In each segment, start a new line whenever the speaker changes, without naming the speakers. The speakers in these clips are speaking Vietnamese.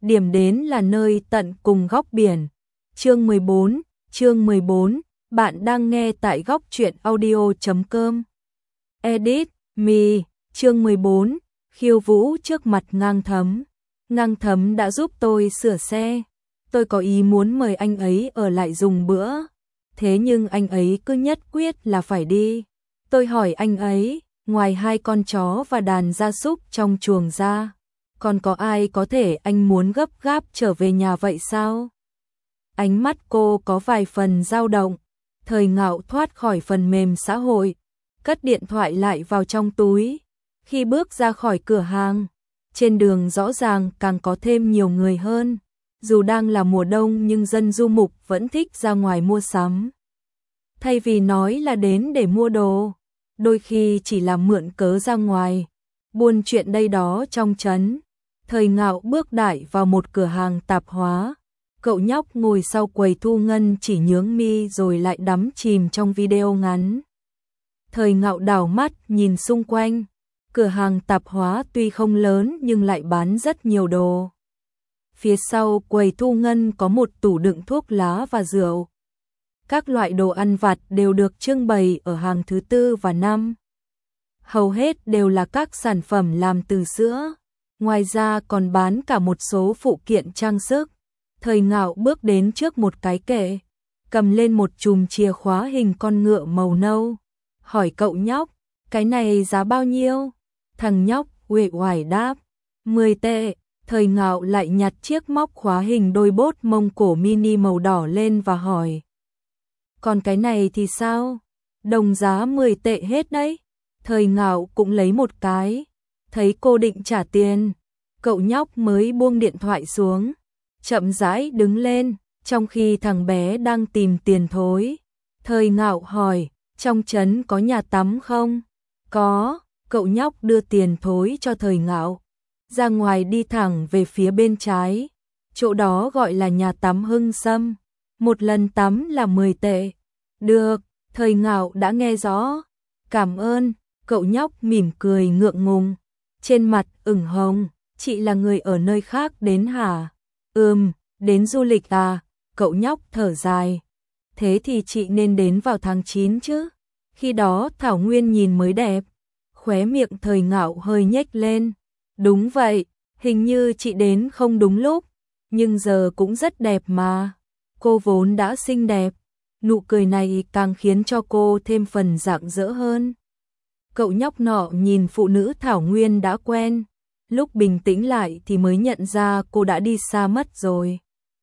điểm đến là nơi tận cùng góc biển. Chương 14, bạn đang nghe tại góc truyện audio.com. Edit, me, chương 14, khiêu vũ trước mặt Ngang Thấm. Ngang Thấm đã giúp tôi sửa xe. Tôi có ý muốn mời anh ấy ở lại dùng bữa. Thế nhưng anh ấy cứ nhất quyết là phải đi. Tôi hỏi anh ấy, ngoài 2 con chó và đàn gia súc trong chuồng ra, còn có ai có thể anh muốn gấp gáp trở về nhà vậy sao? Ánh mắt cô có vài phần dao động. Thời Ngạo thoát khỏi phần mềm xã hội, cất điện thoại lại vào trong túi. Khi bước ra khỏi cửa hàng, trên đường rõ ràng càng có thêm nhiều người hơn. Dù đang là mùa đông nhưng dân du mục vẫn thích ra ngoài mua sắm. Thay vì nói là đến để mua đồ, đôi khi chỉ là mượn cớ ra ngoài, buôn chuyện đây đó trong trấn. Thời Ngạo bước đại vào một cửa hàng tạp hóa. Cậu nhóc ngồi sau quầy thu ngân chỉ nhướng mi rồi lại đắm chìm trong video ngắn. Thời Ngạo đảo mắt nhìn xung quanh. Cửa hàng tạp hóa tuy không lớn nhưng lại bán rất nhiều đồ. Phía sau quầy thu ngân có một tủ đựng thuốc lá và rượu. Các loại đồ ăn vặt đều được trưng bày ở hàng thứ 4 và 5. Hầu hết đều là các sản phẩm làm từ sữa. Ngoài ra còn bán cả một số phụ kiện trang sức. Thời Ngạo bước đến trước một cái kệ, cầm lên một chùm chìa khóa hình con ngựa màu nâu. Hỏi cậu nhóc, cái này giá bao nhiêu? Thằng nhóc uể oải đáp, 10 tệ. Thời Ngạo lại nhặt chiếc móc khóa hình đôi bốt mông cổ mini màu đỏ lên và hỏi, còn cái này thì sao? Đồng giá 10 tệ hết đấy. Thời Ngạo cũng lấy một cái. Thấy cô định trả tiền, cậu nhóc mới buông điện thoại xuống, chậm rãi đứng lên, trong khi thằng bé đang tìm tiền thối. Thời Ngạo hỏi, trong trấn có nhà tắm không? Có. Cậu nhóc đưa tiền thối cho Thời Ngạo. Ra ngoài đi thẳng về phía bên trái. Chỗ đó gọi là nhà tắm Hưng Sâm. Một lần tắm là 10 tệ. Được, Thời Ngạo đã nghe rõ. Cảm ơn. Cậu nhóc mỉm cười ngượng ngùng, trên mặt ửng hồng. Chị là người ở nơi khác đến hả? Đến du lịch à? Cậu nhóc thở dài. Thế thì chị nên đến vào tháng 9 chứ. Khi đó thảo nguyên nhìn mới đẹp. Khóe miệng Thời Ngạo hơi nhếch lên. Đúng vậy, hình như chị đến không đúng lúc. Nhưng giờ cũng rất đẹp mà. Cô vốn đã xinh đẹp. Nụ cười này càng khiến cho cô thêm phần rạng rỡ hơn. Cậu nhóc nọ nhìn phụ nữ thảo nguyên đã quen. Lúc bình tĩnh lại thì mới nhận ra cô đã đi xa mất rồi.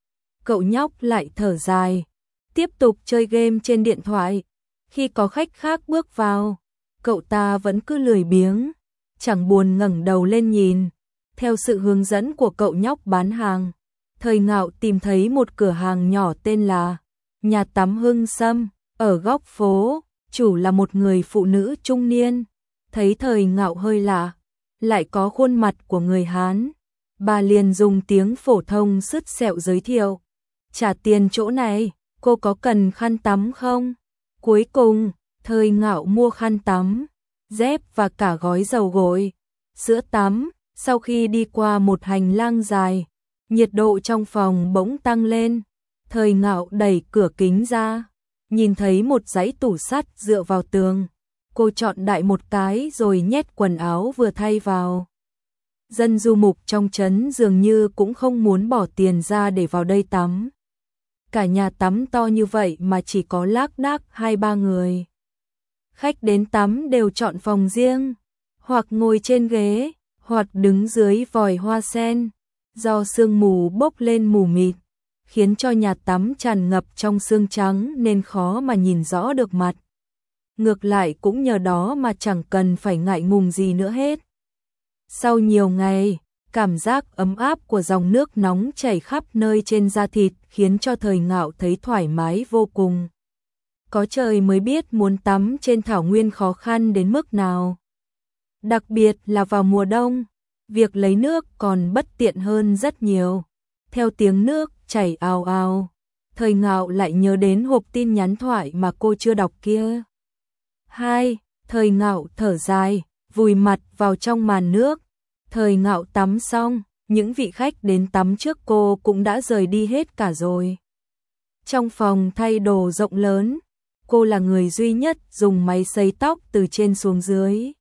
Cậu nhóc lại thở dài, tiếp tục chơi game trên điện thoại. Khi có khách khác bước vào, cậu ta vẫn cứ lười biếng, chẳng buồn ngẩng đầu lên nhìn. Theo sự hướng dẫn của cậu nhóc bán hàng, Thời Ngạo tìm thấy một cửa hàng nhỏ tên là Nhà tắm Hưng Sâm, ở góc phố. Chủ là một người phụ nữ trung niên. Thấy Thời Ngạo hơi lạ, lại có khuôn mặt của người Hán, bà liền dùng tiếng phổ thông sứt sẹo giới thiệu. Trả tiền chỗ này, cô có cần khăn tắm không? Cuối cùng, Thời Ngạo mua khăn tắm, dép và cả gói dầu gội, sữa tắm. Sau khi đi qua một hành lang dài, nhiệt độ trong phòng bỗng tăng lên. Thời Ngạo đẩy cửa kính ra, nhìn thấy một dãy tủ sắt dựa vào tường. Cô chọn đại một cái rồi nhét quần áo vừa thay vào. Dân du mục trong trấn dường như cũng không muốn bỏ tiền ra để vào đây tắm. Cả nhà tắm to như vậy mà chỉ có lác đác 2-3 người. Khách đến tắm đều chọn phòng riêng, hoặc ngồi trên ghế, hoặc đứng dưới vòi hoa sen. Do sương mù bốc lên mù mịt, khiến cho nhà tắm tràn ngập trong sương trắng nên khó mà nhìn rõ được mặt. Ngược lại cũng nhờ đó mà chẳng cần phải ngại ngùng gì nữa hết. Sau nhiều ngày, cảm giác ấm áp của dòng nước nóng chảy khắp nơi trên da thịt khiến cho Thời Ngạo thấy thoải mái vô cùng. Có trời mới biết muốn tắm trên thảo nguyên khó khăn đến mức nào. Đặc biệt là vào mùa đông, việc lấy nước còn bất tiện hơn rất nhiều. Theo tiếng nước chảy ào ào, Thời Ngạo lại nhớ đến hộp tin nhắn thoại mà cô chưa đọc kia. Thời Ngạo thở dài, vùi mặt vào trong màn nước. Thời Ngạo tắm xong, những vị khách đến tắm trước cô cũng đã rời đi hết cả rồi. Trong phòng thay đồ rộng lớn, cô là người duy nhất dùng máy sấy tóc từ trên xuống dưới.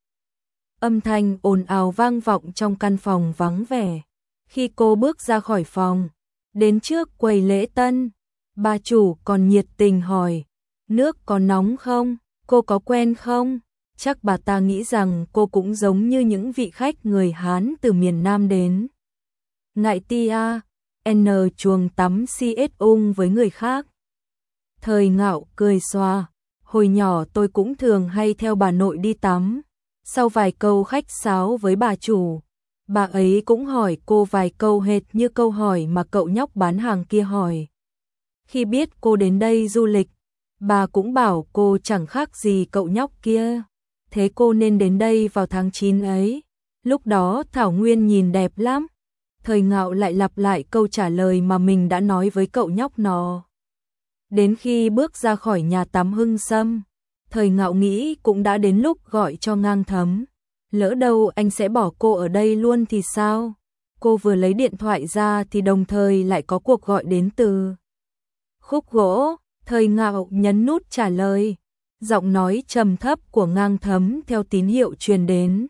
Âm thanh ồn ào vang vọng trong căn phòng vắng vẻ. Khi cô bước ra khỏi phòng, đến trước quầy lễ tân, bà chủ còn nhiệt tình hỏi, nước có nóng không, cô có quen không? Chắc bà ta nghĩ rằng cô cũng giống như những vị khách người Hán từ miền Nam đến. Ngại tia, n chuồng tắm CS ung với người khác. Thời Ngạo cười xòa, hồi nhỏ tôi cũng thường hay theo bà nội đi tắm. Sau vài câu khách sáo với bà chủ, bà ấy cũng hỏi cô vài câu hệt như câu hỏi mà cậu nhóc bán hàng kia hỏi. Khi biết cô đến đây du lịch, bà cũng bảo cô chẳng khác gì cậu nhóc kia. Thế cô nên đến đây vào tháng 9 ấy. Lúc đó Thảo Nguyên nhìn đẹp lắm. Thời Ngạo lại lặp lại câu trả lời mà mình đã nói với cậu nhóc nó. Đến khi bước ra khỏi nhà tắm Hưng Sâm, Thời Ngạo nghĩ cũng đã đến lúc gọi cho Ngang Thấm. Lỡ đâu anh sẽ bỏ cô ở đây luôn thì sao? Cô vừa lấy điện thoại ra thì đồng thời lại có cuộc gọi đến từ Khúc Gỗ. Thời Ngạo nhấn nút trả lời. Giọng nói trầm thấp của Ngang Thấm theo tín hiệu truyền đến.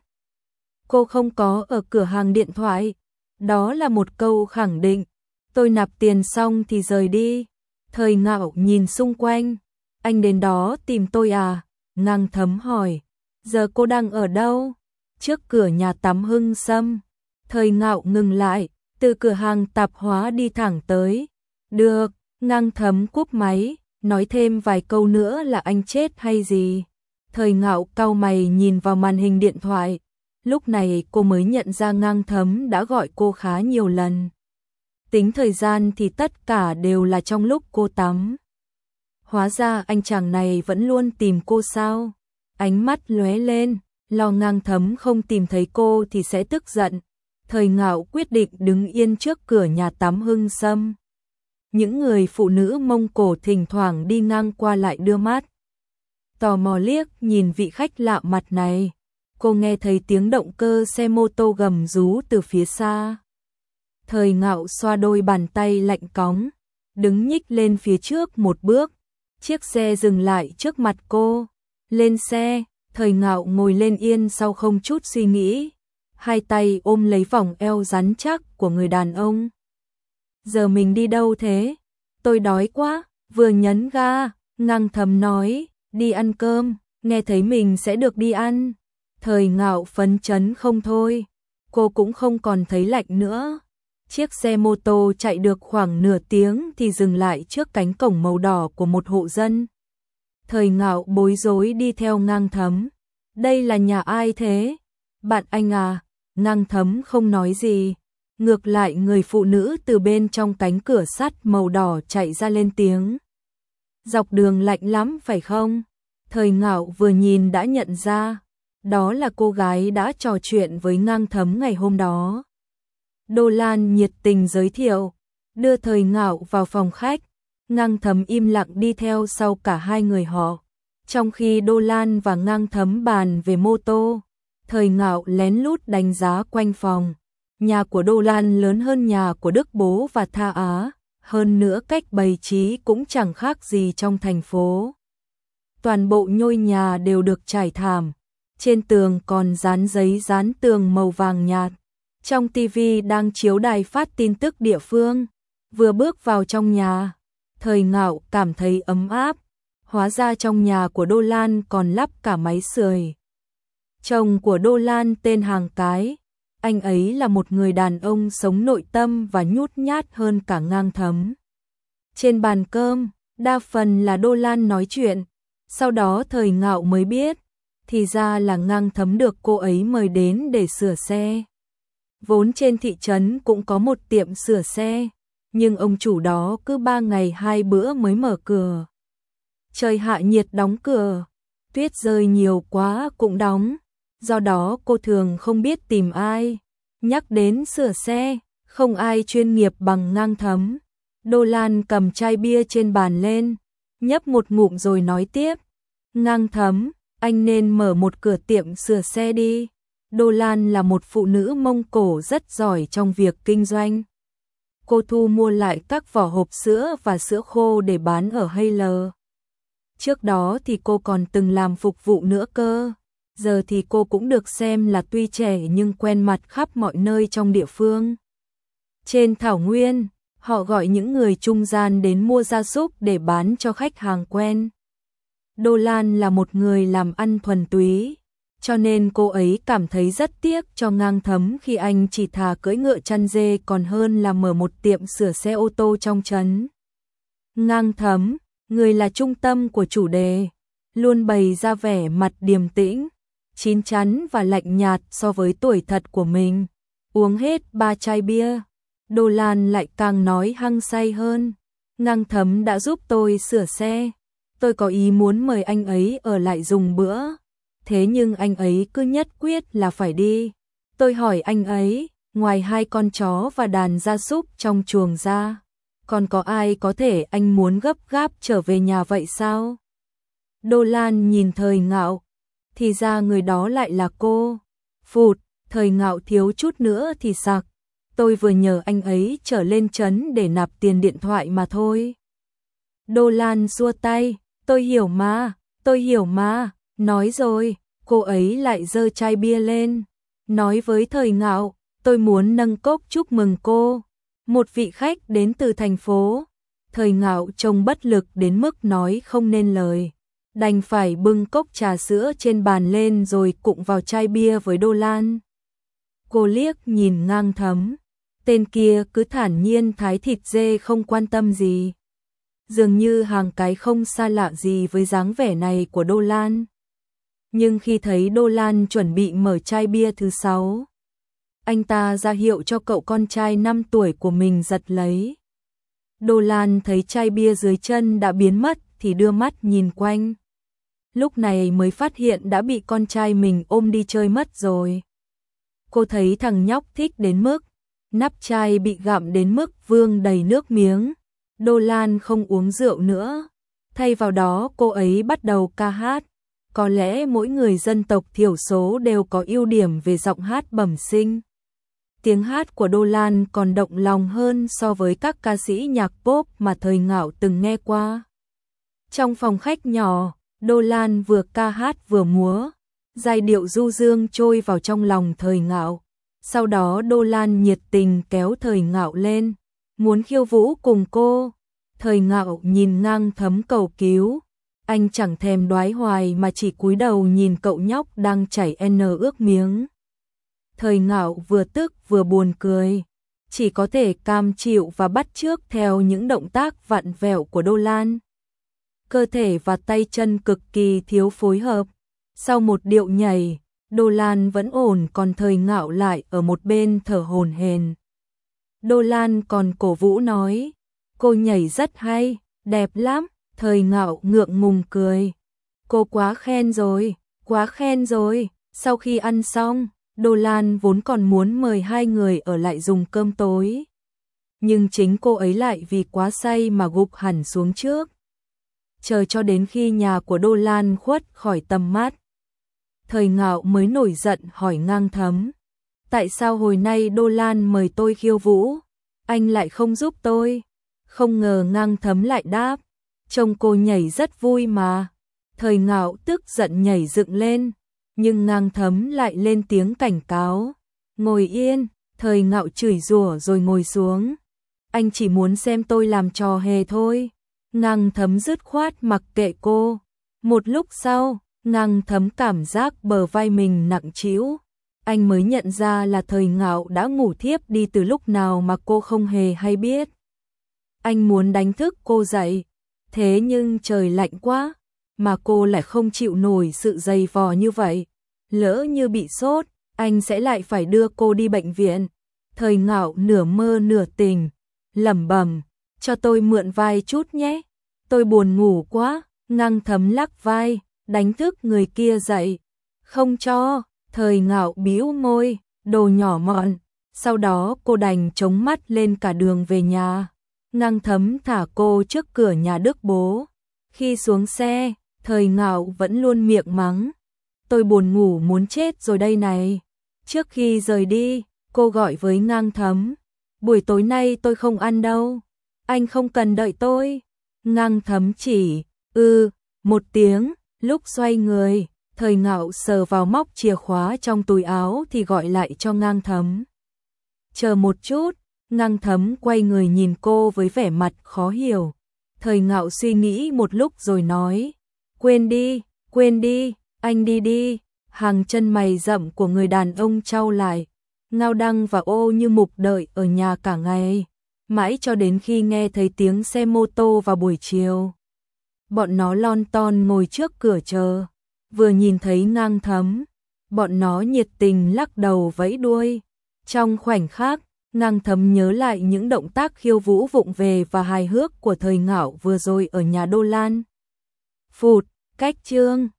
Cô không có ở cửa hàng điện thoại. Đó là một câu khẳng định. Tôi nạp tiền xong thì rời đi. Thời Ngạo nhìn xung quanh. Anh đến đó tìm tôi à? Ngang Thấm hỏi. Giờ cô đang ở đâu? Trước cửa nhà tắm Hưng Sâm. Thời Ngạo ngừng lại, từ cửa hàng tạp hóa đi thẳng tới. Được, Ngang Thấm cúp máy, nói thêm vài câu nữa là anh chết hay gì? Thời Ngạo cau mày nhìn vào màn hình điện thoại. Lúc này cô mới nhận ra Ngang Thấm đã gọi cô khá nhiều lần. Tính thời gian thì tất cả đều là trong lúc cô tắm. Hóa ra anh chàng này vẫn luôn tìm cô sao? Ánh mắt lóe lên, lo Ngang Thấm không tìm thấy cô thì sẽ tức giận. Thời Ngạo quyết định đứng yên trước cửa nhà tắm Hưng Sâm. Những người phụ nữ Mông Cổ thỉnh thoảng đi ngang qua lại đưa mắt. Tò mò liếc nhìn vị khách lạ mặt này. Cô nghe thấy tiếng động cơ xe mô tô gầm rú từ phía xa. Thời Ngạo xoa đôi bàn tay lạnh cóng, đứng nhích lên phía trước một bước. Chiếc xe dừng lại trước mặt cô. Lên xe, Thời Ngạo ngồi lên yên sau không chút suy nghĩ. Hai tay ôm lấy vòng eo rắn chắc của người đàn ông. Giờ mình đi đâu thế? Tôi đói quá, vừa nhấn ga, Ngang Thấm nói, đi ăn cơm, nghe thấy mình sẽ được đi ăn. Thời Ngạo phấn chấn không thôi, cô cũng không còn thấy lạnh nữa. Chiếc xe mô tô chạy được khoảng nửa tiếng thì dừng lại trước cánh cổng màu đỏ của một hộ dân. Thời Ngạo bối rối đi theo Ngang Thấm. Đây là nhà ai thế? Bạn anh à? Ngang Thấm không nói gì. Ngược lại người phụ nữ từ bên trong cánh cửa sắt màu đỏ chạy ra lên tiếng. Dọc đường lạnh lắm phải không? Thời Ngạo vừa nhìn đã nhận ra. Đó là cô gái đã trò chuyện với Ngang Thấm ngày hôm đó. Đô Lan nhiệt tình giới thiệu, đưa Thời Ngạo vào phòng khách. Ngang Thấm im lặng đi theo sau cả hai người họ. Trong khi Đô Lan và Ngang Thấm bàn về mô tô, Thời Ngạo lén lút đánh giá quanh phòng. Nhà của Đô Lan lớn hơn nhà của Đức Bố và Tha Á, hơn nữa cách bày trí cũng chẳng khác gì trong thành phố. Toàn bộ ngôi nhà đều được trải thảm, trên tường còn dán giấy dán tường màu vàng nhạt. Trong tivi đang chiếu đài phát tin tức địa phương. Vừa bước vào trong nhà, Thời Ngạo cảm thấy ấm áp. Hóa ra trong nhà của Đô Lan còn lắp cả máy sưởi. Chồng của Đô Lan tên Hàng Cái. Anh ấy là một người đàn ông sống nội tâm và nhút nhát hơn cả Ngang Thấm. Trên bàn cơm, đa phần là Đô Lan nói chuyện. Sau đó Thời Ngạo mới biết, thì ra là Ngang Thấm được cô ấy mời đến để sửa xe. Vốn trên thị trấn cũng có một tiệm sửa xe, nhưng ông chủ đó cứ 3 ngày 2 bữa mới mở cửa. Trời hạ nhiệt đóng cửa, tuyết rơi nhiều quá cũng đóng, do đó cô thường không biết tìm ai. Nhắc đến sửa xe, không ai chuyên nghiệp bằng Ngang Thấm. Đô Lan cầm chai bia trên bàn lên, nhấp một ngụm rồi nói tiếp. Ngang Thấm, anh nên mở một cửa tiệm sửa xe đi. Đô Lan là một phụ nữ Mông Cổ rất giỏi trong việc kinh doanh. Cô thu mua lại các vỏ hộp sữa và sữa khô để bán ở Hay. Trước đó thì cô còn từng làm phục vụ nữa cơ. Giờ thì cô cũng được xem là tuy trẻ nhưng quen mặt khắp mọi nơi trong địa phương. Trên thảo nguyên, họ gọi những người trung gian đến mua gia súc để bán cho khách hàng quen. Đô Lan là một người làm ăn thuần túy, cho nên cô ấy cảm thấy rất tiếc cho Ngang Thấm khi anh chỉ thà cưỡi ngựa chăn dê còn hơn là mở một tiệm sửa xe ô tô trong trấn. Ngang Thấm, người là trung tâm của chủ đề, luôn bày ra vẻ mặt điềm tĩnh, chín chắn và lạnh nhạt so với tuổi thật của mình. Uống hết 3 chai bia, Đô Lan lại càng nói hăng say hơn. Ngang Thấm đã giúp tôi sửa xe. Tôi có ý muốn mời anh ấy ở lại dùng bữa. Thế nhưng anh ấy cứ nhất quyết là phải đi. Tôi hỏi anh ấy, ngoài 2 con chó và đàn gia súc trong chuồng ra, còn có ai có thể anh muốn gấp gáp trở về nhà vậy sao? Đô Lan nhìn Thời Ngạo, thì ra người đó lại là cô. Phụt, Thời Ngạo thiếu chút nữa thì sặc. Tôi vừa nhờ anh ấy trở lên trấn để nạp tiền điện thoại mà thôi. Đô Lan xua tay, tôi hiểu mà, nói rồi, cô ấy lại giơ chai bia lên, nói với Thời Ngạo, tôi muốn nâng cốc chúc mừng cô, một vị khách đến từ thành phố. Thời Ngạo trông bất lực đến mức nói không nên lời, đành phải bưng cốc trà sữa trên bàn lên rồi cụng vào chai bia với Đô Lan. Cô liếc nhìn Ngang Thấm, tên kia cứ thản nhiên thái thịt dê không quan tâm gì. Dường như hàng cái không xa lạ gì với dáng vẻ này của Đô Lan. Nhưng khi thấy Đô Lan chuẩn bị mở chai bia thứ 6, anh ta ra hiệu cho cậu con trai 5 tuổi của mình giật lấy. Đô Lan thấy chai bia dưới chân đã biến mất thì đưa mắt nhìn quanh. Lúc này mới phát hiện đã bị con trai mình ôm đi chơi mất rồi. Cô thấy thằng nhóc thích đến mức nắp chai bị gặm đến mức vương đầy nước miếng. Đô Lan không uống rượu nữa, thay vào đó cô ấy bắt đầu ca hát. Có lẽ mỗi người dân tộc thiểu số đều có ưu điểm về giọng hát bẩm sinh. Tiếng hát của Đô Lan còn động lòng hơn so với các ca sĩ nhạc pop mà Thời Ngạo từng nghe qua. Trong phòng khách nhỏ, Đô Lan vừa ca hát vừa múa, giai điệu du dương trôi vào trong lòng Thời Ngạo. Sau đó Đô Lan nhiệt tình kéo Thời Ngạo lên, muốn khiêu vũ cùng cô. Thời Ngạo nhìn Ngang Thấm cầu cứu, anh chẳng thèm đoái hoài mà chỉ cúi đầu nhìn cậu nhóc đang chảy nước miếng. Thời Ngạo vừa tức vừa buồn cười, chỉ có thể cam chịu và bắt chước theo những động tác vặn vẹo của Đô Lan. Cơ thể và tay chân cực kỳ thiếu phối hợp. Sau một điệu nhảy, Đô Lan vẫn ổn còn Thời Ngạo lại ở một bên thở hổn hển. Đô Lan còn cổ vũ nói, cô nhảy rất hay, đẹp lắm. Thời Ngạo ngượng ngùng cười, cô quá khen rồi. Sau khi ăn xong, Đô Lan vốn còn muốn mời 2 người ở lại dùng cơm tối. Nhưng chính cô ấy lại vì quá say mà gục hẳn xuống trước. Chờ cho đến khi nhà của Đô Lan khuất khỏi tầm mắt, Thời Ngạo mới nổi giận hỏi Ngang Thấm, tại sao hồi nay Đô Lan mời tôi khiêu vũ, anh lại không giúp tôi? Không ngờ Ngang Thấm lại đáp, trông cô nhảy rất vui mà. Thời Ngạo tức giận nhảy dựng lên, nhưng Ngang Thấm lại lên tiếng cảnh cáo, ngồi yên. Thời Ngạo chửi rủa rồi ngồi xuống, anh chỉ muốn xem tôi làm trò hề thôi. Ngang Thấm dứt khoát mặc kệ cô. Một lúc sau, Ngang Thấm cảm giác bờ vai mình nặng trĩu. Anh mới nhận ra là Thời Ngạo đã ngủ thiếp đi từ lúc nào mà cô không hề hay biết. Anh muốn đánh thức cô dậy, thế nhưng trời lạnh quá, mà cô lại không chịu nổi sự dày vò như vậy. Lỡ như bị sốt, anh sẽ lại phải đưa cô đi bệnh viện. Thời Ngạo nửa mơ nửa tỉnh, lẩm bẩm, cho tôi mượn vai chút nhé, tôi buồn ngủ quá. Ngang Thấm lắc vai, đánh thức người kia dậy. Không cho. Thời Ngạo bĩu môi, đồ nhỏ mọn. Sau đó cô đành chống mắt lên cả đường về nhà. Ngang Thấm thả cô trước cửa nhà Đức bố. Khi xuống xe, Thời Ngạo vẫn luôn miệng mắng, tôi buồn ngủ muốn chết rồi đây này. Trước khi rời đi, cô gọi với Ngang Thấm. Buổi tối nay tôi không ăn đâu. Anh không cần đợi tôi. Ngang Thấm chỉ, một tiếng, lúc xoay người, Thời Ngạo sờ vào móc chìa khóa trong túi áo thì gọi lại cho Ngang Thấm. Chờ một chút, Ngang Thấm quay người nhìn cô với vẻ mặt khó hiểu. Thời Ngạo suy nghĩ một lúc rồi nói, quên đi, anh đi đi. Hàng chân mày rậm của người đàn ông chau lại. Ngao Đăng và Ô Như Mục đợi ở nhà cả ngày, mãi cho đến khi nghe thấy tiếng xe mô tô vào buổi chiều. Bọn nó lon ton ngồi trước cửa chờ, vừa nhìn thấy Ngang Thấm, bọn nó nhiệt tình lắc đầu vẫy đuôi. Trong khoảnh khắc, Ngang Thấm nhớ lại những động tác khiêu vũ vụng về và hài hước của Thời Ngạo vừa rồi ở nhà Đô Lan. Phụt, cách chương